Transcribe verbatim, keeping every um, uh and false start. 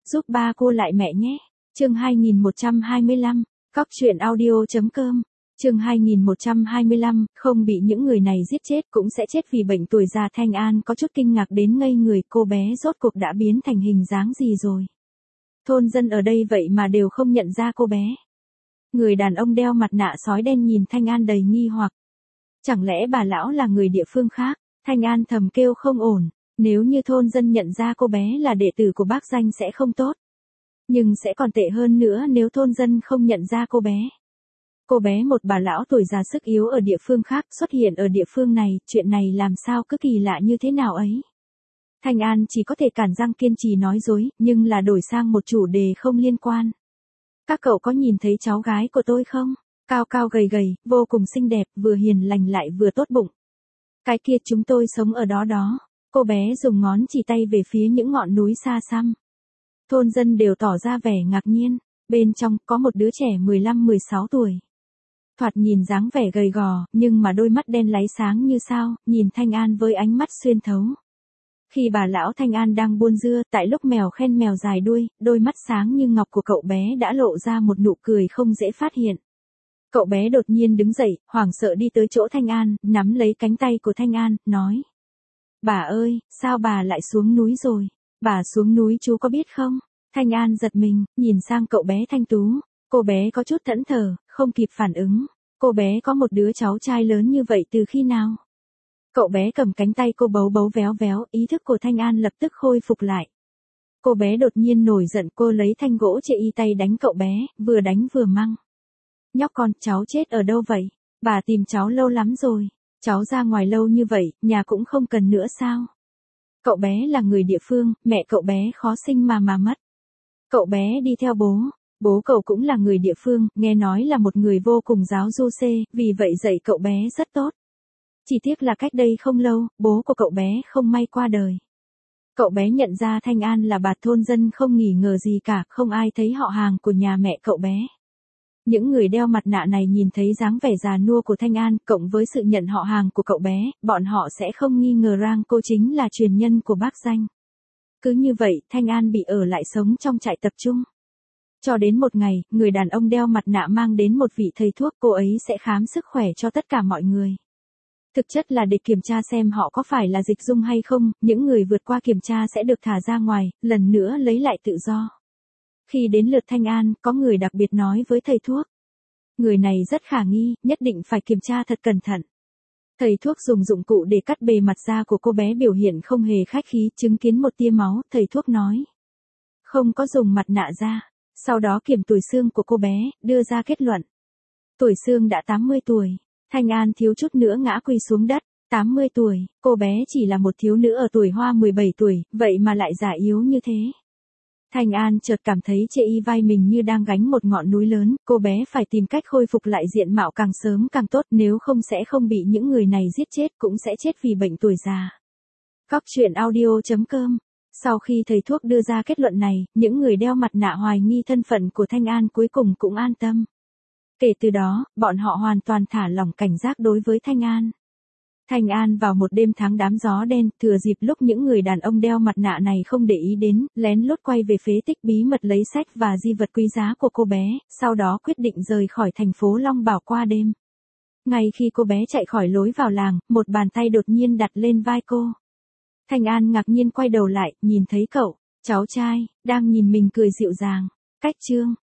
giúp ba cô lại mẹ nhé. Chương hai nghìn một trăm hai mươi lăm, cóc truyện audio chấm com. Chương hai nghìn một trăm hai mươi lăm, không bị những người này giết chết cũng sẽ chết vì bệnh tuổi già. Thanh An có chút kinh ngạc đến ngây người, cô bé rốt cuộc đã biến thành hình dáng gì rồi? Thôn dân ở đây vậy mà đều không nhận ra cô bé. Người đàn ông đeo mặt nạ sói đen nhìn Thanh An đầy nghi hoặc. Chẳng lẽ bà lão là người địa phương khác? Thanh An thầm kêu không ổn, nếu như thôn dân nhận ra cô bé là đệ tử của bác Danh sẽ không tốt. Nhưng sẽ còn tệ hơn nữa nếu thôn dân không nhận ra cô bé. Cô bé một bà lão tuổi già sức yếu ở địa phương khác xuất hiện ở địa phương này, chuyện này làm sao cứ kỳ lạ như thế nào ấy. Thanh An chỉ có thể cản răng kiên trì nói dối, nhưng là đổi sang một chủ đề không liên quan. Các cậu có nhìn thấy cháu gái của tôi không? Cao cao gầy gầy, vô cùng xinh đẹp, vừa hiền lành lại vừa tốt bụng. Cái kia chúng tôi sống ở đó đó. Cô bé dùng ngón chỉ tay về phía những ngọn núi xa xăm. Thôn dân đều tỏ ra vẻ ngạc nhiên. Bên trong có một đứa trẻ mười lăm mười sáu tuổi. Thoạt nhìn dáng vẻ gầy gò, nhưng mà đôi mắt đen láy sáng như sao, nhìn Thanh An với ánh mắt xuyên thấu. Khi bà lão Thanh An đang buôn dưa, tại lúc mèo khen mèo dài đuôi, đôi mắt sáng như ngọc của cậu bé đã lộ ra một nụ cười không dễ phát hiện. Cậu bé đột nhiên đứng dậy, hoảng sợ đi tới chỗ Thanh An, nắm lấy cánh tay của Thanh An, nói. Bà ơi, sao bà lại xuống núi rồi? Bà xuống núi chú có biết không? Thanh An giật mình, nhìn sang cậu bé Thanh Tú. Cô bé có chút thẫn thờ, không kịp phản ứng. Cô bé có một đứa cháu trai lớn như vậy từ khi nào? Cậu bé cầm cánh tay cô bấu bấu véo véo, ý thức của Thanh An lập tức khôi phục lại. Cô bé đột nhiên nổi giận, cô lấy thanh gỗ chệ y tay đánh cậu bé, vừa đánh vừa mắng. Nhóc con, cháu chết ở đâu vậy? Bà tìm cháu lâu lắm rồi. Cháu ra ngoài lâu như vậy, nhà cũng không cần nữa sao? Cậu bé là người địa phương, mẹ cậu bé khó sinh mà mà mất. Cậu bé đi theo bố. Bố cậu cũng là người địa phương, nghe nói là một người vô cùng giáo du xê, vì vậy dạy cậu bé rất tốt. Chỉ tiếc là cách đây không lâu, bố của cậu bé không may qua đời. Cậu bé nhận ra Thanh An là bà thôn dân không nghi ngờ gì cả, không ai thấy họ hàng của nhà mẹ cậu bé. Những người đeo mặt nạ này nhìn thấy dáng vẻ già nua của Thanh An, cộng với sự nhận họ hàng của cậu bé, bọn họ sẽ không nghi ngờ rằng cô chính là truyền nhân của bác Danh. Cứ như vậy, Thanh An bị ở lại sống trong trại tập trung. Cho đến một ngày, người đàn ông đeo mặt nạ mang đến một vị thầy thuốc, cô ấy sẽ khám sức khỏe cho tất cả mọi người. Thực chất là để kiểm tra xem họ có phải là dịch dung hay không, những người vượt qua kiểm tra sẽ được thả ra ngoài, lần nữa lấy lại tự do. Khi đến lượt Thanh An, có người đặc biệt nói với thầy thuốc. Người này rất khả nghi, nhất định phải kiểm tra thật cẩn thận. Thầy thuốc dùng dụng cụ để cắt bề mặt da của cô bé biểu hiện không hề khách khí, chứng kiến một tia máu, thầy thuốc nói. Không có dùng mặt nạ da. Sau đó kiểm tuổi xương của cô bé, đưa ra kết luận. Tuổi xương đã tám mươi tuổi. Thanh An thiếu chút nữa ngã quỳ xuống đất. tám mươi tuổi, cô bé chỉ là một thiếu nữ ở tuổi hoa mười bảy tuổi, vậy mà lại già yếu như thế. Thanh An chợt cảm thấy chệ y vai mình như đang gánh một ngọn núi lớn, cô bé phải tìm cách khôi phục lại diện mạo càng sớm càng tốt, nếu không sẽ không bị những người này giết chết, cũng sẽ chết vì bệnh tuổi già. Cóc truyện audio chấm com. Sau khi thầy thuốc đưa ra kết luận này, những người đeo mặt nạ hoài nghi thân phận của Thanh An cuối cùng cũng an tâm. Kể từ đó, bọn họ hoàn toàn thả lỏng cảnh giác đối với Thanh An. Thanh An vào một đêm tháng đám gió đen, thừa dịp lúc những người đàn ông đeo mặt nạ này không để ý đến, lén lút quay về phế tích bí mật lấy sách và di vật quý giá của cô bé, sau đó quyết định rời khỏi thành phố Long Bảo qua đêm. Ngay khi cô bé chạy khỏi lối vào làng, một bàn tay đột nhiên đặt lên vai cô. Thanh An ngạc nhiên quay đầu lại, nhìn thấy cậu, cháu trai, đang nhìn mình cười dịu dàng. Cách chương.